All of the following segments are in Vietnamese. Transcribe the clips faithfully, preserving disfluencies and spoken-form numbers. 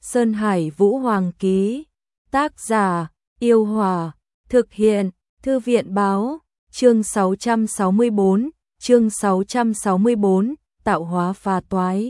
Sơn Hải Vũ Hoàng ký. Tác giả, Yêu Hòa. Thực hiện, Thư viện Báo. Chương sáu trăm sáu mươi bốn, chương sáu trăm sáu mươi bốn, tạo hóa phá toái.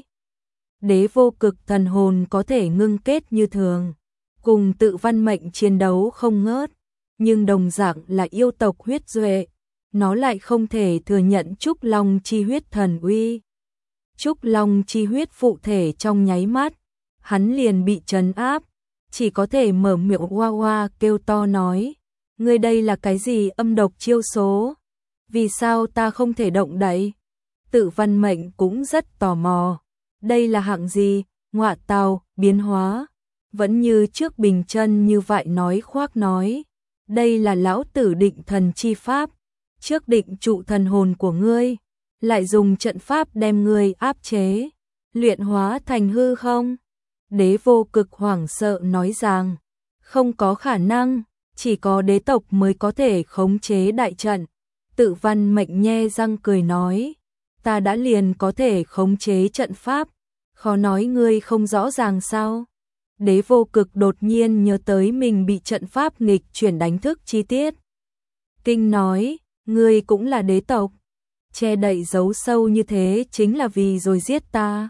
Đế vô cực thần hồn có thể ngưng kết như thường, cùng tự văn mệnh chiến đấu không ngớt, nhưng đồng dạng là yêu tộc huyết duệ, nó lại không thể thừa nhận Trúc Long chi huyết thần uy. Trúc Long chi huyết phụ thể trong nháy mắt, hắn liền bị trấn áp, chỉ có thể mở miệng hoa hoa kêu to nói, ngươi đây là cái gì âm độc chiêu số? Vì sao ta không thể động đậy? Tự văn mệnh cũng rất tò mò, đây là hạng gì, ngọa tào, biến hóa, vẫn như trước bình chân như vậy nói khoác nói, đây là lão tử định thần chi pháp, trước định trụ thần hồn của ngươi, lại dùng trận pháp đem ngươi áp chế, luyện hóa thành hư không? Đế vô cực hoảng sợ nói rằng, không có khả năng, chỉ có đế tộc mới có thể khống chế đại trận. Tự văn mệnh nhe răng cười nói, ta đã liền có thể khống chế trận pháp, khó nói ngươi không rõ ràng sao? Đế vô cực đột nhiên nhớ tới mình bị trận pháp nghịch chuyển đánh thức chi tiết. Kinh nói, ngươi cũng là đế tộc, che đậy giấu sâu như thế chính là vì rồi giết ta.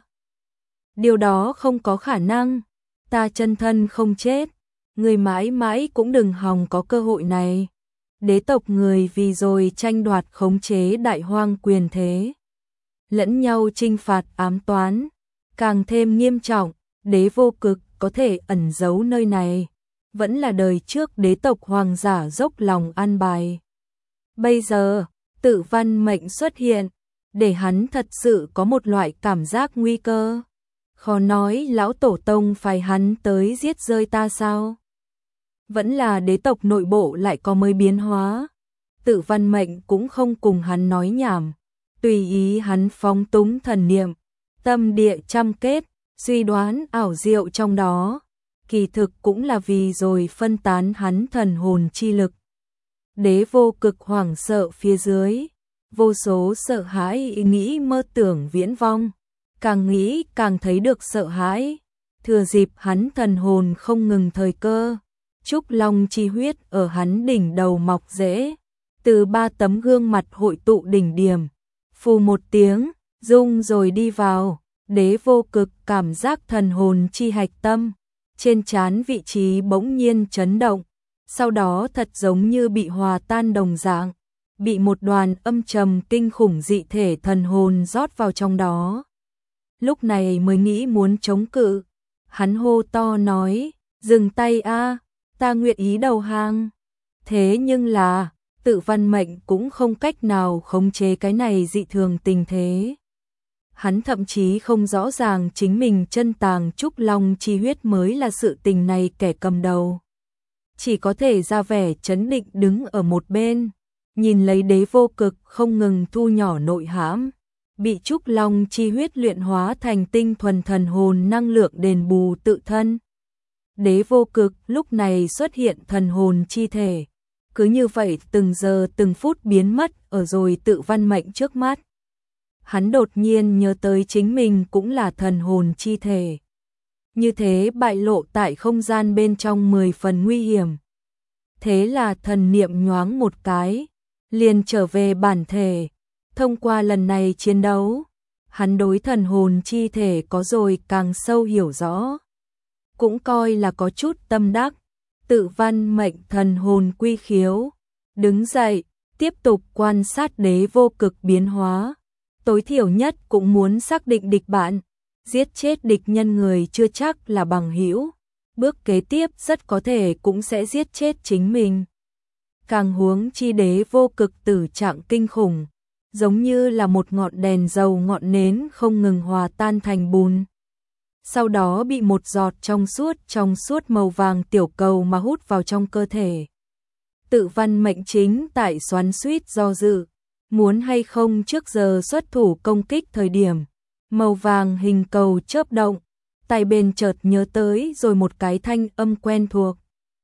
Điều đó không có khả năng, ta chân thân không chết, ngươi mãi mãi cũng đừng hòng có cơ hội này. Đế tộc người vì rồi tranh đoạt khống chế đại hoang quyền thế, lẫn nhau trinh phạt ám toán, càng thêm nghiêm trọng, đế vô cực có thể ẩn giấu nơi này, vẫn là đời trước đế tộc hoàng giả dốc lòng an bài. Bây giờ, tự văn mệnh xuất hiện, để hắn thật sự có một loại cảm giác nguy cơ. Khó nói lão tổ tông phải hắn tới giết rơi ta sao? Vẫn là đế tộc nội bộ lại có mới biến hóa. Tự văn mệnh cũng không cùng hắn nói nhảm, tùy ý hắn phóng túng thần niệm, tâm địa trăm kết, suy đoán ảo diệu trong đó, kỳ thực cũng là vì rồi phân tán hắn thần hồn chi lực. Đế vô cực hoảng sợ phía dưới, vô số sợ hãi ý nghĩ mơ tưởng viễn vong, càng nghĩ càng thấy được sợ hãi, thừa dịp hắn thần hồn không ngừng thời cơ. Trúc Long chi huyết ở hắn đỉnh đầu mọc rễ, từ ba tấm gương mặt hội tụ đỉnh điểm, phù một tiếng, rung rồi đi vào, đế vô cực cảm giác thần hồn chi hạch tâm, trên trán vị trí bỗng nhiên chấn động, sau đó thật giống như bị hòa tan đồng dạng, bị một đoàn âm trầm kinh khủng dị thể thần hồn rót vào trong đó. Lúc này mới nghĩ muốn chống cự, hắn hô to nói, dừng tay a, ta nguyện ý đầu hàng. Thế nhưng là, tự văn mệnh cũng không cách nào khống chế cái này dị thường tình thế. Hắn thậm chí không rõ ràng chính mình chân tàng Trúc Long chi huyết mới là sự tình này kẻ cầm đầu. Chỉ có thể ra vẻ trấn định đứng ở một bên, nhìn lấy đế vô cực không ngừng thu nhỏ nội hãm, bị Trúc Long chi huyết luyện hóa thành tinh thuần thần hồn năng lượng đền bù tự thân. Đế vô cực lúc này xuất hiện thần hồn chi thể, cứ như vậy từng giờ từng phút biến mất ở rồi tự văn mệnh trước mắt. Hắn đột nhiên nhớ tới chính mình cũng là thần hồn chi thể. Như thế bại lộ tại không gian bên trong mười phần nguy hiểm. Thế là thần niệm nhoáng một cái, liền trở về bản thể. Thông qua lần này chiến đấu, hắn đối thần hồn chi thể có rồi càng sâu hiểu rõ. Cũng coi là có chút tâm đắc, tự văn mệnh thần hồn quy khiếu. Đứng dậy, tiếp tục quan sát đế vô cực biến hóa. Tối thiểu nhất cũng muốn xác định địch bạn, giết chết địch nhân người chưa chắc là bằng hữu. Bước kế tiếp rất có thể cũng sẽ giết chết chính mình. Càng huống chi đế vô cực tử trạng kinh khủng, giống như là một ngọn đèn dầu ngọn nến không ngừng hòa tan thành bùn. Sau đó bị một giọt trong suốt trong suốt màu vàng tiểu cầu mà hút vào trong cơ thể. Tự văn mệnh chính tại xoắn xuýt do dự, muốn hay không trước giờ xuất thủ công kích thời điểm. Màu vàng hình cầu chớp động, tay bên chợt nhớ tới rồi một cái thanh âm quen thuộc.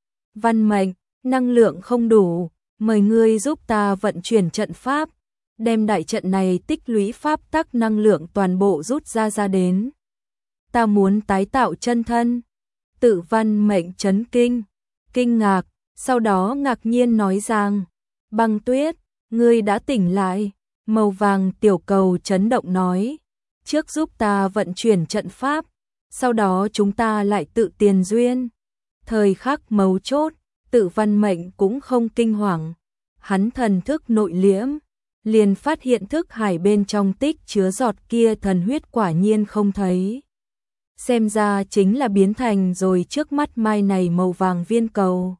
Văn mệnh, năng lượng không đủ, mời ngươi giúp ta vận chuyển trận pháp, đem đại trận này tích lũy pháp tắc năng lượng toàn bộ rút ra ra đến. Ta muốn tái tạo chân thân. Tự Văn Mệnh chấn kinh, kinh ngạc, sau đó ngạc nhiên nói rằng, Băng Tuyết, ngươi đã tỉnh lại. Màu vàng tiểu cầu chấn động nói, trước giúp ta vận chuyển trận pháp, sau đó chúng ta lại tự tiền duyên. Thời khắc mấu chốt, Tự Văn Mệnh cũng không kinh hoàng, hắn thần thức nội liễm, liền phát hiện thức hải bên trong tích chứa giọt kia thần huyết quả nhiên không thấy. Xem ra chính là biến thành rồi trước mắt mai này màu vàng viên cầu.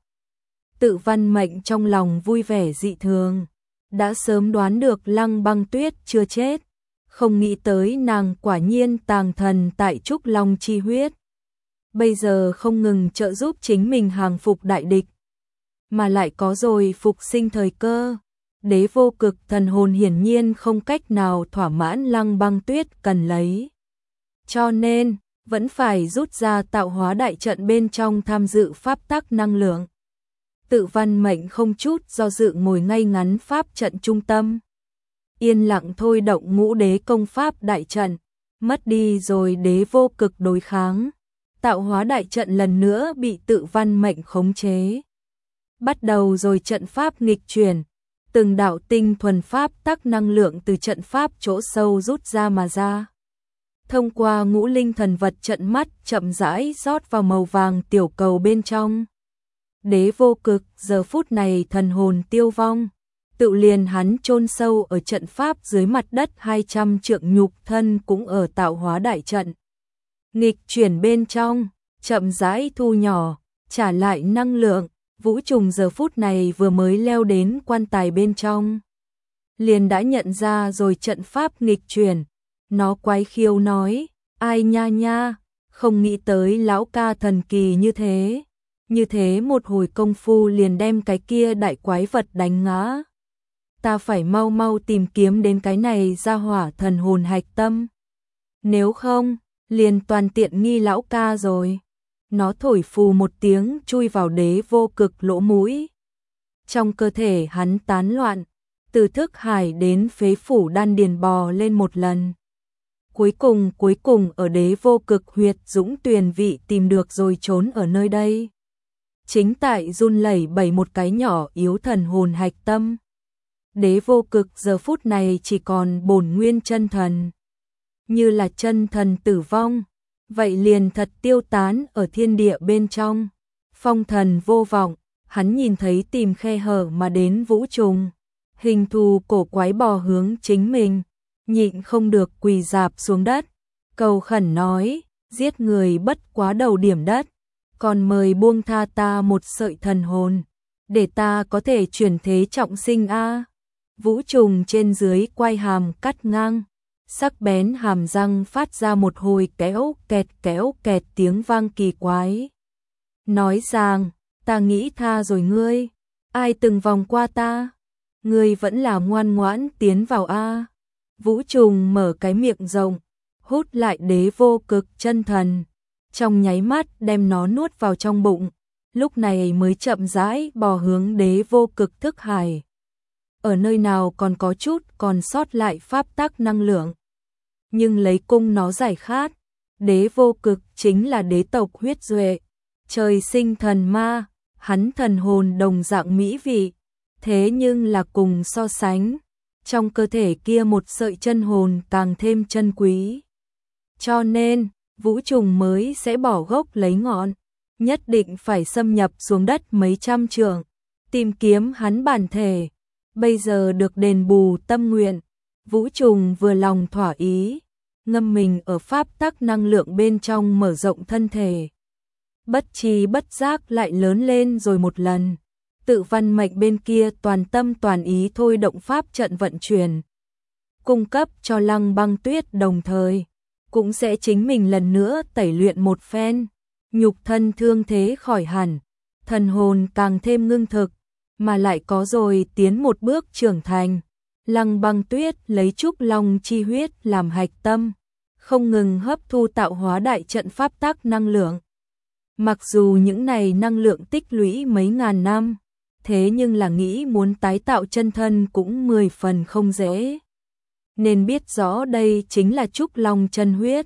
Tự Văn Mệnh trong lòng vui vẻ dị thường, đã sớm đoán được Lăng Băng Tuyết chưa chết, không nghĩ tới nàng quả nhiên tàng thần tại Trúc Long chi huyết. Bây giờ không ngừng trợ giúp chính mình hàng phục đại địch, mà lại có rồi phục sinh thời cơ. Đế vô cực thần hồn hiển nhiên không cách nào thỏa mãn Lăng Băng Tuyết cần lấy. Cho nên, vẫn phải rút ra tạo hóa đại trận bên trong tham dự pháp tắc năng lượng. Tự Văn Mệnh không chút do dự ngồi ngay ngắn pháp trận trung tâm. Yên lặng thôi động ngũ đế công pháp đại trận, mất đi rồi đế vô cực đối kháng. Tạo hóa đại trận lần nữa bị Tự Văn Mệnh khống chế. Bắt đầu rồi trận pháp nghịch chuyển, từng đạo tinh thuần pháp tắc năng lượng từ trận pháp chỗ sâu rút ra mà ra. Thông qua ngũ linh thần vật trận mắt chậm rãi rót vào màu vàng tiểu cầu bên trong. Đế vô cực giờ phút này thần hồn tiêu vong, tự liền hắn chôn sâu ở trận pháp dưới mặt đất hai trăm trượng nhục thân cũng ở tạo hóa đại trận. Nghịch chuyển bên trong, chậm rãi thu nhỏ, trả lại năng lượng. Vũ Trùng giờ phút này vừa mới leo đến quan tài bên trong, liền đã nhận ra rồi trận pháp nghịch chuyển. Nó quái khiêu nói, ai nha nha, không nghĩ tới lão ca thần kỳ như thế. Như thế một hồi công phu liền đem cái kia đại quái vật đánh ngã. Ta phải mau mau tìm kiếm đến cái này ra hỏa thần hồn hạch tâm. Nếu không, liền toàn tiện nghi lão ca rồi. Nó thổi phù một tiếng chui vào đế vô cực lỗ mũi. Trong cơ thể hắn tán loạn, từ thức hải đến phế phủ đan điền bò lên một lần. Cuối cùng cuối cùng ở đế vô cực huyệt dũng tuyền vị tìm được rồi trốn ở nơi đây. Chính tại run lẩy bẩy một cái nhỏ yếu thần hồn hạch tâm. Đế vô cực giờ phút này chỉ còn bổn nguyên chân thần. Như là chân thần tử vong, vậy liền thật tiêu tán ở thiên địa bên trong. Phong thần vô vọng, hắn nhìn thấy tìm khe hở mà đến Vũ Trùng. Hình thù cổ quái bò hướng chính mình, nhịn không được quỳ dạp xuống đất. Cầu khẩn nói, giết người bất quá đầu điểm đất. Còn mời buông tha ta một sợi thần hồn, để ta có thể chuyển thế trọng sinh a. Vũ Trùng trên dưới quay hàm cắt ngang, sắc bén hàm răng phát ra một hồi kéo kẹt kéo kẹt tiếng vang kỳ quái. Nói rằng, ta nghĩ tha rồi ngươi, ai từng vòng qua ta, ngươi vẫn là ngoan ngoãn tiến vào a. Vũ Trùng mở cái miệng rộng, hút lại đế vô cực chân thần. Trong nháy mắt đem nó nuốt vào trong bụng, lúc này mới chậm rãi bò hướng đế vô cực thức hải. Ở nơi nào còn có chút còn sót lại pháp tắc năng lượng. Nhưng lấy cung nó giải khát, đế vô cực chính là đế tộc huyết duệ, trời sinh thần ma, hắn thần hồn đồng dạng mỹ vị, thế nhưng là cùng so sánh, trong cơ thể kia một sợi chân hồn càng thêm chân quý. Cho nên, Vũ Trùng mới sẽ bỏ gốc lấy ngọn, nhất định phải xâm nhập xuống đất mấy trăm trượng, tìm kiếm hắn bản thể. Bây giờ được đền bù tâm nguyện, Vũ Trùng vừa lòng thỏa ý, ngâm mình ở pháp tắc năng lượng bên trong mở rộng thân thể. Bất tri bất giác lại lớn lên rồi một lần. Tự Văn Mệnh bên kia toàn tâm toàn ý thôi động pháp trận vận chuyển, cung cấp cho Lăng Băng Tuyết, đồng thời cũng sẽ chính mình lần nữa tẩy luyện một phen, nhục thân thương thế khỏi hẳn, thần hồn càng thêm ngưng thực, mà lại có rồi tiến một bước trưởng thành. Lăng Băng Tuyết lấy Trúc Long chi huyết làm hạch tâm, không ngừng hấp thu tạo hóa đại trận pháp tắc năng lượng. Mặc dù những này năng lượng tích lũy mấy ngàn năm, thế nhưng là nghĩ muốn tái tạo chân thân cũng mười phần không dễ. Nên biết rõ đây chính là Trúc Long chân huyết,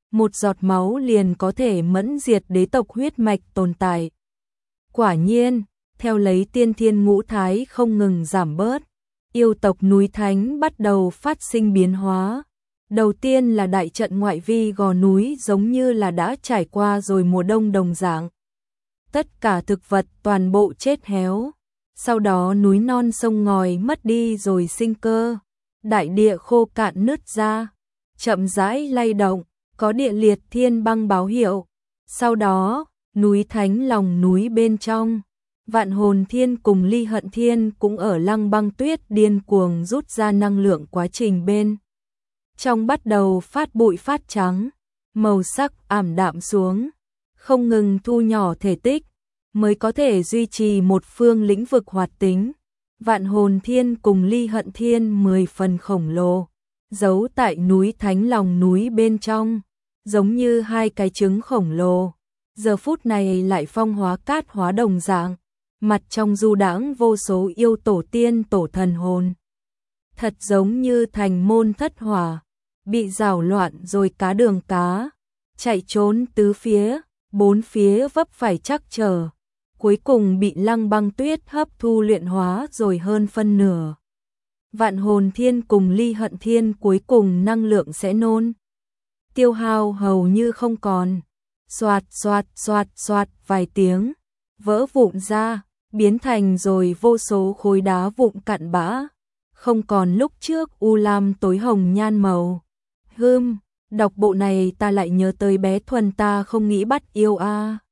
một giọt máu liền có thể mẫn diệt đế tộc huyết mạch tồn tại. Quả nhiên, theo lấy tiên thiên ngũ thái không ngừng giảm bớt, yêu tộc núi Thánh bắt đầu phát sinh biến hóa. Đầu tiên là đại trận ngoại vi gò núi giống như là đã trải qua rồi mùa đông đồng dạng. Tất cả thực vật toàn bộ chết héo. Sau đó núi non sông ngòi mất đi rồi sinh cơ. Đại địa khô cạn nứt ra, chậm rãi lay động, có địa liệt thiên băng báo hiệu. Sau đó, núi Thánh lòng núi bên trong, Vạn Hồn Thiên cùng Ly Hận Thiên cũng ở Lăng Băng Tuyết điên cuồng rút ra năng lượng, quá trình bên trong bắt đầu phát bụi phát trắng, màu sắc ảm đạm xuống, không ngừng thu nhỏ thể tích, mới có thể duy trì một phương lĩnh vực hoạt tính. Vạn Hồn Thiên cùng Ly Hận Thiên mười phần khổng lồ, giấu tại núi Thánh lòng núi bên trong, giống như hai cái trứng khổng lồ. Giờ phút này lại phong hóa cát hóa đồng dạng, mặt trong du đãng vô số yêu tổ tiên tổ thần hồn. Thật giống như thành môn thất hỏa, bị rào loạn rồi cá đường cá, chạy trốn tứ phía, bốn phía vấp phải chắc trở, cuối cùng bị Lăng Băng Tuyết hấp thu luyện hóa rồi hơn phân nửa. Vạn Hồn Thiên cùng Ly Hận Thiên cuối cùng năng lượng sẽ nôn tiêu hao hầu như không còn. Xoạt xoạt xoạt xoạt vài tiếng, vỡ vụn ra, biến thành rồi vô số khối đá vụn cặn bã, không còn lúc trước u lam tối hồng nhan màu. Hừm, đọc bộ này ta lại nhớ tới bé Thuần ta không nghĩ bắt yêu a. À.